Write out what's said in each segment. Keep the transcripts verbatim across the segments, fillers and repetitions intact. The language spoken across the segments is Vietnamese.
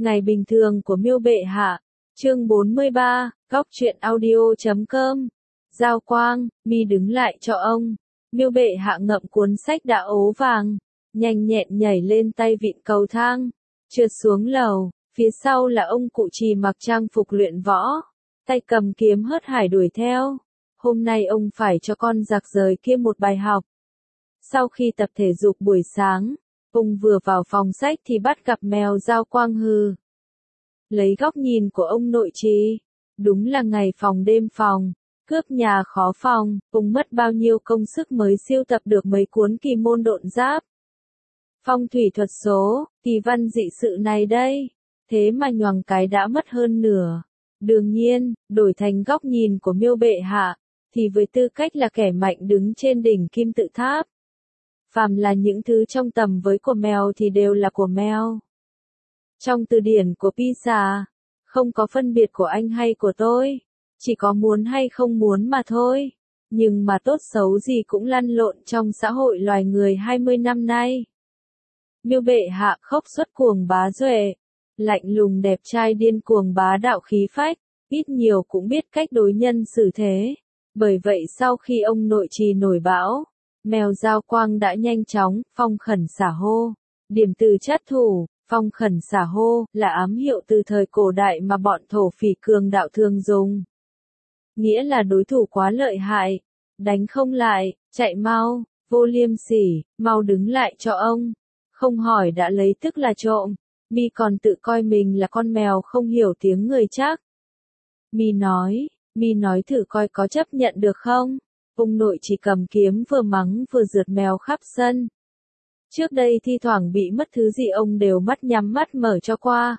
Ngày bình thường của Miêu Bệ Hạ, chương bốn mươi ba, góc truyện audio chấm com. Giao quang, mi đứng lại cho ông. Miêu Bệ Hạ ngậm cuốn sách đã ố vàng, nhanh nhẹn nhảy lên tay vịn cầu thang, trượt xuống lầu, phía sau là ông cụ Trì mặc trang phục luyện võ, tay cầm kiếm hớt hải đuổi theo. Hôm nay ông phải cho con giặc rời kia một bài học. Sau khi tập thể dục buổi sáng, ông vừa vào phòng sách thì bắt gặp mèo Giao Quang hừ. Lấy góc nhìn của ông nội Trì, đúng là ngày phòng đêm phòng, cướp nhà khó phòng, ông mất bao nhiêu công sức mới siêu tập được mấy cuốn kỳ môn độn giáp. Phong thủy thuật số, kỳ văn dị sự này đây, thế mà nhoằng cái đã mất hơn nửa. Đương nhiên, đổi thành góc nhìn của Miêu Bệ Hạ, thì với tư cách là kẻ mạnh đứng trên đỉnh kim tự tháp, phàm là những thứ trong tầm với của mèo thì đều là của mèo. Trong từ điển của Pisa, không có phân biệt của anh hay của tôi, chỉ có muốn hay không muốn mà thôi. Nhưng mà tốt xấu gì cũng lăn lộn trong xã hội loài người hai mươi năm nay. Miêu Bệ Hạ khốc xuất cuồng bá duệ, lạnh lùng đẹp trai điên cuồng bá đạo khí phách, ít nhiều cũng biết cách đối nhân xử thế. Bởi vậy sau khi ông nội Trì nổi bão, mèo Giao Quang đã nhanh chóng phong khẩn xả hô. Điểm từ trát thủ, phong khẩn xả hô là ám hiệu từ thời cổ đại mà bọn thổ phỉ cường đạo thường dùng. Nghĩa là đối thủ quá lợi hại, đánh không lại, chạy mau, vô liêm sỉ, mau đứng lại cho ông. Không hỏi đã lấy tức là trộm, mi còn tự coi mình là con mèo không hiểu tiếng người chắc. Mi nói, mi nói thử coi có chấp nhận được không? Ông nội chỉ cầm kiếm vừa mắng vừa rượt mèo khắp sân. Trước đây thi thoảng bị mất thứ gì ông đều mắt nhắm mắt mở cho qua.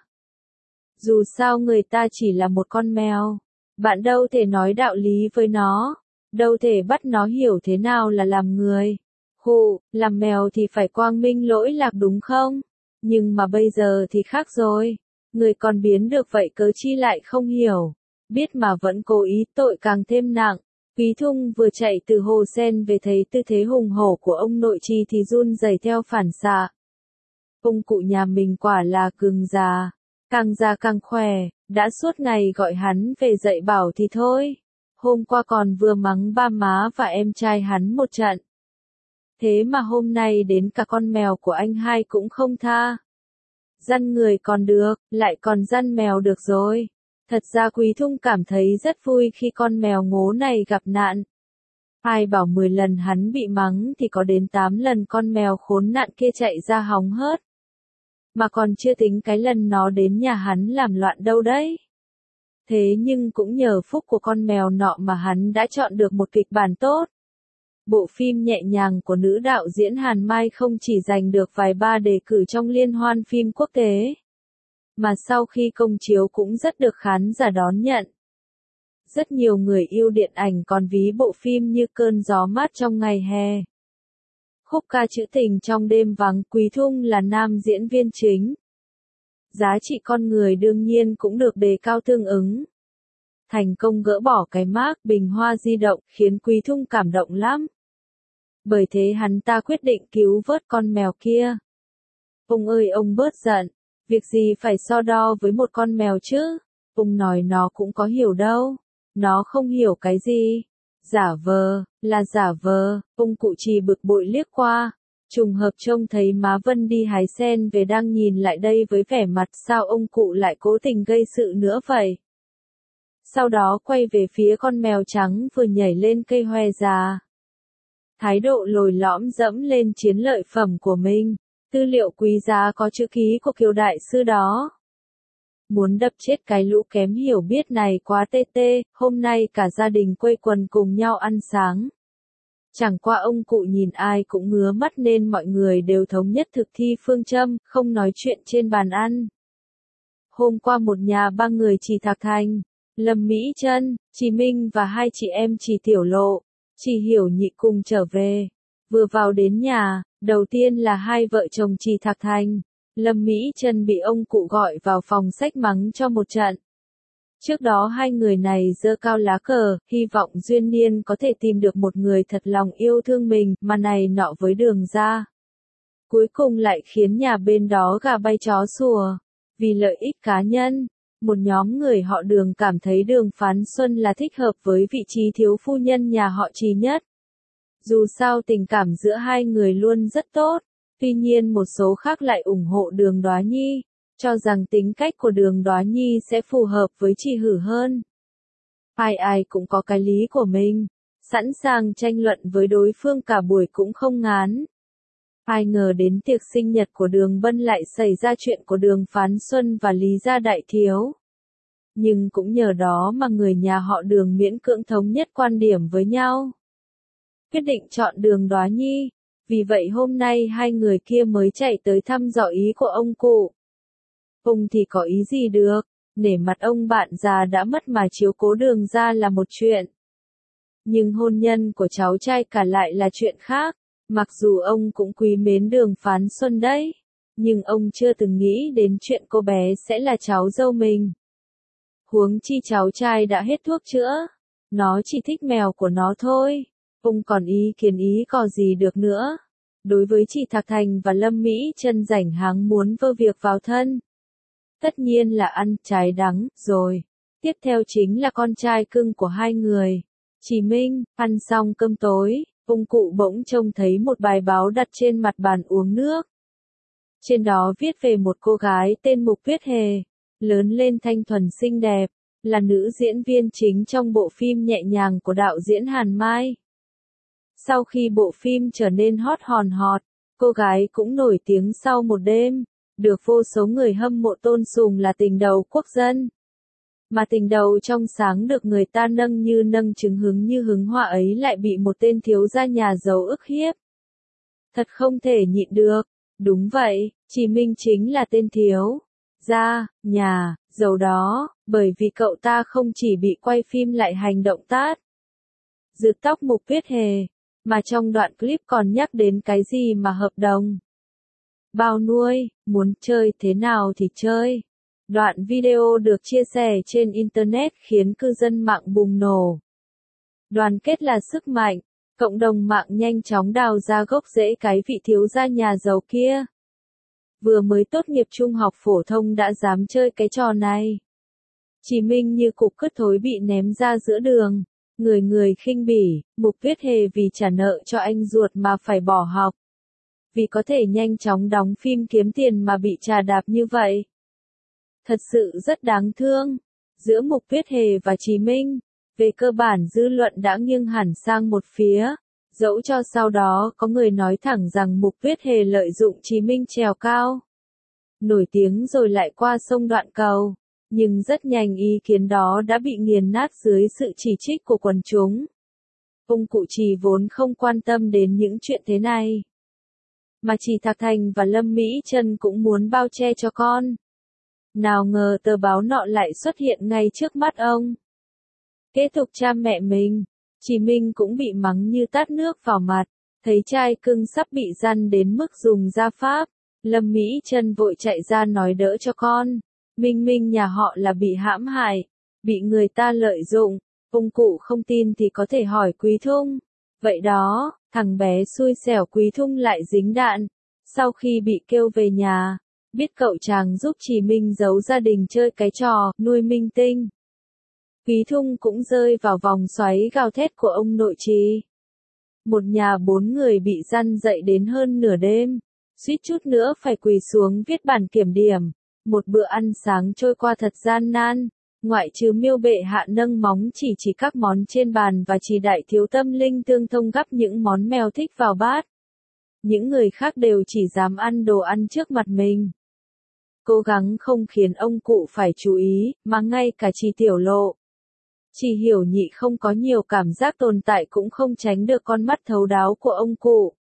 Dù sao người ta chỉ là một con mèo, bạn đâu thể nói đạo lý với nó, đâu thể bắt nó hiểu thế nào là làm người. Hù, làm mèo thì phải quang minh lỗi lạc đúng không? Nhưng mà bây giờ thì khác rồi, người còn biến được vậy cớ chi lại không hiểu, biết mà vẫn cố ý tội càng thêm nặng. Quý Thung vừa chạy từ hồ sen về thấy tư thế hùng hổ của ông nội Trì thì run rẩy theo phản xạ. Ông cụ nhà mình quả là cường già, càng già càng khỏe, đã suốt ngày gọi hắn về dạy bảo thì thôi. Hôm qua còn vừa mắng ba má và em trai hắn một trận. Thế mà hôm nay đến cả con mèo của anh hai cũng không tha. Dăn người còn được, lại còn dăn mèo được rồi. Thật ra Quý Thung cảm thấy rất vui khi con mèo ngố này gặp nạn. Ai bảo mười lần hắn bị mắng thì có đến tám lần con mèo khốn nạn kia chạy ra hóng hớt. Mà còn chưa tính cái lần nó đến nhà hắn làm loạn đâu đấy. Thế nhưng cũng nhờ phúc của con mèo nọ mà hắn đã chọn được một kịch bản tốt. Bộ phim nhẹ nhàng của nữ đạo diễn Hàn Mai không chỉ giành được vài ba đề cử trong liên hoan phim quốc tế, mà sau khi công chiếu cũng rất được khán giả đón nhận. Rất nhiều người yêu điện ảnh còn ví bộ phim như cơn gió mát trong ngày hè. Khúc ca trữ tình trong đêm vắng, Quý Thung là nam diễn viên chính. Giá trị con người đương nhiên cũng được đề cao tương ứng. Thành công gỡ bỏ cái mác bình hoa di động khiến Quý Thung cảm động lắm. Bởi thế hắn ta quyết định cứu vớt con mèo kia. Ông ơi ông bớt giận, việc gì phải so đo với một con mèo chứ? Ông nói nó cũng có hiểu đâu, nó không hiểu cái gì. Giả vờ, là giả vờ, ông cụ Trì bực bội liếc qua. Trùng hợp trông thấy má Vân đi hái sen về đang nhìn lại đây với vẻ mặt sao ông cụ lại cố tình gây sự nữa vậy. Sau đó quay về phía con mèo trắng vừa nhảy lên cây hoe già. Thái độ lồi lõm dẫm lên chiến lợi phẩm của mình, tư liệu quý giá có chữ ký của Kiều đại sư đó. Muốn đập chết cái lũ kém hiểu biết này quá tê tê, hôm nay cả gia đình quây quần cùng nhau ăn sáng. Chẳng qua ông cụ nhìn ai cũng ngứa mắt nên mọi người đều thống nhất thực thi phương châm, không nói chuyện trên bàn ăn. Hôm qua một nhà ba người Trì Thạc Thành, Lâm Mỹ Trân, Trì Minh và hai chị em Trì Tiểu Lộ, Trì Hiểu Nhị cùng trở về. Vừa vào đến nhà, đầu tiên là hai vợ chồng Trì Thạc Thành. Lâm Mỹ Trân bị ông cụ gọi vào phòng sách mắng cho một trận. Trước đó hai người này giơ cao lá cờ, hy vọng duyên niên có thể tìm được một người thật lòng yêu thương mình, mà này nọ với đường ra. Cuối cùng lại khiến nhà bên đó gà bay chó sủa. Vì lợi ích cá nhân, một nhóm người họ Đường cảm thấy Đường Phán Xuân là thích hợp với vị trí thiếu phu nhân nhà họ Trì nhất. Dù sao tình cảm giữa hai người luôn rất tốt, tuy nhiên một số khác lại ủng hộ Đường Đoá Nhi, cho rằng tính cách của Đường Đoá Nhi sẽ phù hợp với Trì Hử hơn. Ai ai cũng có cái lý của mình, sẵn sàng tranh luận với đối phương cả buổi cũng không ngán. Ai ngờ đến tiệc sinh nhật của Đường Bân lại xảy ra chuyện của Đường Phán Xuân và Lý Gia Đại Thiếu. Nhưng cũng nhờ đó mà người nhà họ Đường miễn cưỡng thống nhất quan điểm với nhau. Quyết định chọn Đường Đoá Nhi, vì vậy hôm nay hai người kia mới chạy tới thăm dò ý của ông cụ. Ông thì có ý gì được, nể mặt ông bạn già đã mất mà chiếu cố Đường ra là một chuyện. Nhưng hôn nhân của cháu trai cả lại là chuyện khác. Mặc dù ông cũng quý mến Đường Phán Xuân đấy, nhưng ông chưa từng nghĩ đến chuyện cô bé sẽ là cháu dâu mình. Huống chi cháu trai đã hết thuốc chữa, nó chỉ thích mèo của nó thôi, ông còn ý kiến ý có gì được nữa. Đối với chị Thạc Thành và Lâm Mỹ Chân rảnh háng muốn vơ việc vào thân. Tất nhiên là ăn trái đắng rồi, tiếp theo chính là con trai cưng của hai người, Trì Minh. Ăn xong cơm tối, ông cụ bỗng trông thấy một bài báo đặt trên mặt bàn uống nước. Trên đó viết về một cô gái tên Mục Tuyết Hề, lớn lên thanh thuần xinh đẹp, là nữ diễn viên chính trong bộ phim Nhẹ Nhàng của đạo diễn Hàn Mai. Sau khi bộ phim trở nên hot hòn hot, cô gái cũng nổi tiếng sau một đêm, được vô số người hâm mộ tôn sùng là tình đầu quốc dân. Mà tình đầu trong sáng được người ta nâng như nâng trứng hứng như hứng hoa ấy lại bị một tên thiếu gia nhà giàu ức hiếp. Thật không thể nhịn được, đúng vậy, Trì Minh chính là tên thiếu gia nhà giàu đó, bởi vì cậu ta không chỉ bị quay phim lại hành động tát rượt tóc Mục Tuyết Hề, mà trong đoạn clip còn nhắc đến cái gì mà hợp đồng bao nuôi, muốn chơi thế nào thì chơi. Đoạn video được chia sẻ trên Internet khiến cư dân mạng bùng nổ. Đoàn kết là sức mạnh, cộng đồng mạng nhanh chóng đào ra gốc rễ cái vị thiếu gia nhà giàu kia. Vừa mới tốt nghiệp trung học phổ thông đã dám chơi cái trò này. Trì Minh như cục cứt thối bị ném ra giữa đường, người người khinh bỉ. Mục Tuyết Hề vì trả nợ cho anh ruột mà phải bỏ học. Vì có thể nhanh chóng đóng phim kiếm tiền mà bị trà đạp như vậy. Thật sự rất đáng thương. Giữa Mục Tuyết Hề và Trì Minh, về cơ bản dư luận đã nghiêng hẳn sang một phía, dẫu cho sau đó có người nói thẳng rằng Mục Tuyết Hề lợi dụng Trì Minh trèo cao, nổi tiếng rồi lại qua sông đoạn cầu, nhưng rất nhanh ý kiến đó đã bị nghiền nát dưới sự chỉ trích của quần chúng. Ông cụ Trì vốn không quan tâm đến những chuyện thế này, mà Trì Thạc Thành và Lâm Mỹ Chân cũng muốn bao che cho con. Nào ngờ tờ báo nọ lại xuất hiện ngay trước mắt ông. Kế tục cha mẹ mình, Trì Minh cũng bị mắng như tát nước vào mặt, thấy trai cưng sắp bị răn đến mức dùng gia pháp. Lâm Mỹ Chân vội chạy ra nói đỡ cho con. Minh Minh nhà họ là bị hãm hại, bị người ta lợi dụng. Ông cụ không tin thì có thể hỏi Quý Thung. Vậy đó, thằng bé xui xẻo Quý Thung lại dính đạn. Sau khi bị kêu về nhà, biết cậu chàng giúp Trì Minh giấu gia đình chơi cái trò nuôi minh tinh. Quý Thung cũng rơi vào vòng xoáy gào thét của ông nội Trì. Một nhà bốn người bị răn dậy đến hơn nửa đêm, suýt chút nữa phải quỳ xuống viết bản kiểm điểm. Một bữa ăn sáng trôi qua thật gian nan, ngoại trừ Miêu bệ hạ nâng móng chỉ chỉ các món trên bàn và Trì đại thiếu tâm linh tương thông gắp những món mèo thích vào bát. Những người khác đều chỉ dám ăn đồ ăn trước mặt mình. Cố gắng không khiến ông cụ phải chú ý, mà ngay cả Trì Tiểu Lộ, Trì Hiểu Nhị không có nhiều cảm giác tồn tại cũng không tránh được con mắt thấu đáo của ông cụ.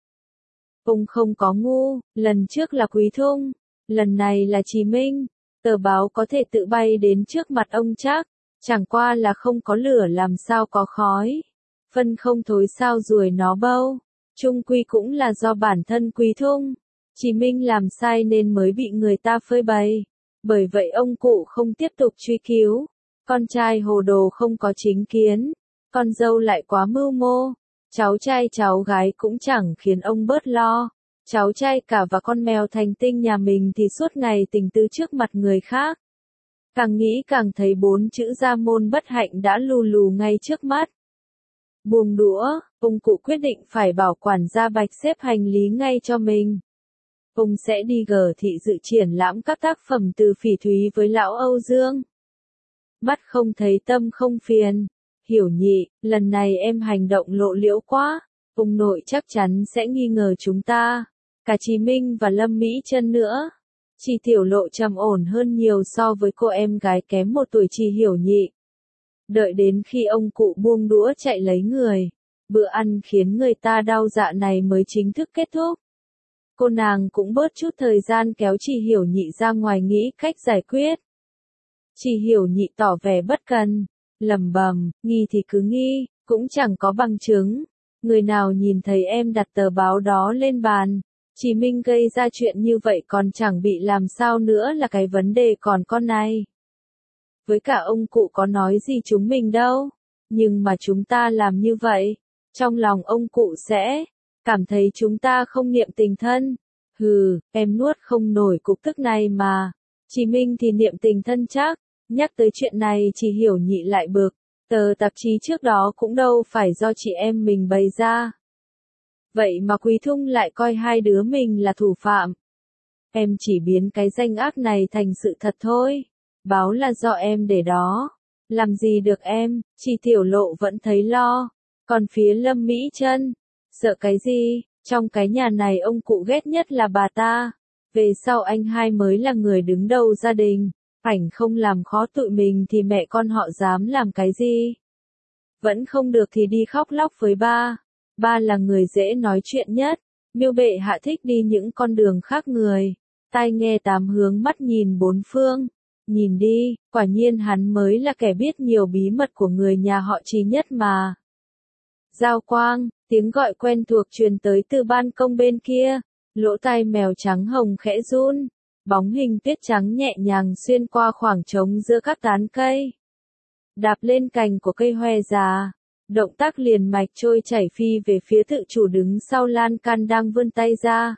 Ông không có ngu, lần trước là Quý Thung, lần này là Trì Minh, tờ báo có thể tự bay đến trước mặt ông chắc, chẳng qua là không có lửa làm sao có khói, phân không thối sao ruồi nó bâu, chung quy cũng là do bản thân Quý Thung, Trì Minh làm sai nên mới bị người ta phơi bày, bởi vậy ông cụ không tiếp tục truy cứu, con trai hồ đồ không có chính kiến, con dâu lại quá mưu mô. Cháu trai cháu gái cũng chẳng khiến ông bớt lo. cháu trai cả và con mèo thành tinh nhà mình thì suốt ngày tình tứ trước mặt người khác. Càng nghĩ càng thấy bốn chữ gia môn bất hạnh đã lù lù ngay trước mắt. Buông đũa, ông cụ quyết định phải bảo quản gia Bạch xếp hành lý ngay cho mình. Ông sẽ đi gờ thị dự triển lãm các tác phẩm từ Phỉ Thúy với lão Âu Dương. Mắt không thấy tâm không phiền. Hiểu nhị, lần này em hành động lộ liễu quá. Ông nội chắc chắn sẽ nghi ngờ chúng ta. Cả Chí Minh và Lâm Mỹ Chân nữa. Chị Tiểu Lộ trầm ổn hơn nhiều so với cô em gái kém một tuổi chị Hiểu nhị. Đợi đến khi ông cụ buông đũa chạy lấy người. Bữa ăn khiến người ta đau dạ này mới chính thức kết thúc. Cô nàng cũng bớt chút thời gian kéo chị Hiểu nhị ra ngoài nghĩ cách giải quyết. Chị Hiểu nhị tỏ vẻ bất cần, lẩm bẩm, nghi thì cứ nghi, cũng chẳng có bằng chứng. Người nào nhìn thấy em đặt tờ báo đó lên bàn, Chí Minh gây ra chuyện như vậy còn chẳng bị làm sao nữa là cái vấn đề còn con này. Với cả ông cụ có nói gì chúng mình đâu, nhưng mà chúng ta làm như vậy, trong lòng ông cụ sẽ cảm thấy chúng ta không niệm tình thân. Hừ, em nuốt không nổi cục tức này mà. Chí Minh thì niệm tình thân chắc. Nhắc tới chuyện này chị Hiểu nhị lại bực. Tờ tạp chí trước đó cũng đâu phải do chị em mình bày ra. Vậy mà Quý Thung lại coi hai đứa mình là thủ phạm. Em chỉ biến cái danh ác này thành sự thật thôi. Báo là do em để đó. Làm gì được em, chị Tiểu Lộ vẫn thấy lo. Còn phía Lâm Mỹ Chân, sợ cái gì, trong cái nhà này ông cụ ghét nhất là bà ta. Về sau anh hai mới là người đứng đầu gia đình. Ảnh không làm khó tụi mình thì mẹ con họ dám làm cái gì. Vẫn không được thì đi khóc lóc với ba. Ba là người dễ nói chuyện nhất. Miêu bệ hạ thích đi những con đường khác người. Tai nghe tám hướng mắt nhìn bốn phương. Nhìn đi, quả nhiên hắn mới là kẻ biết nhiều bí mật của người nhà họ Chí nhất mà. Giao Quang, tiếng gọi quen thuộc truyền tới từ ban công bên kia. Lỗ tai mèo trắng hồng khẽ run. Bóng hình tuyết trắng nhẹ nhàng xuyên qua khoảng trống giữa các tán cây. Đạp lên cành của cây hoe già. Động tác liền mạch trôi chảy phi về phía tự chủ đứng sau lan can đang vươn tay ra.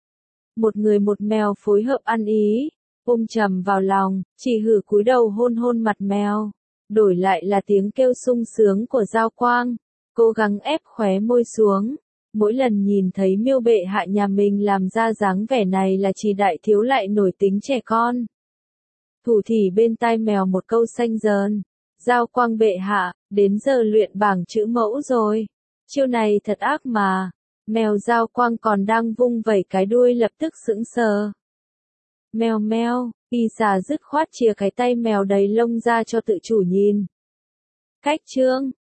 Một người một mèo phối hợp ăn ý. Ôm trầm vào lòng, chỉ hử cúi đầu hôn hôn mặt mèo. Đổi lại là tiếng kêu sung sướng của Giao Quang. Cố gắng ép khóe môi xuống. Mỗi lần nhìn thấy Miêu bệ hạ nhà mình làm ra dáng vẻ này là chỉ đại thiếu lại nổi tính trẻ con. Thủ thỉ bên tai mèo một câu xanh dờn. Giao Quang bệ hạ, đến giờ luyện bảng chữ mẫu rồi. Chiêu này thật ác mà. Mèo Giao Quang còn đang vung vẩy cái đuôi lập tức sững sờ. Mèo mèo, y xà dứt khoát chìa cái tay mèo đầy lông ra cho tự chủ nhìn. Cách chương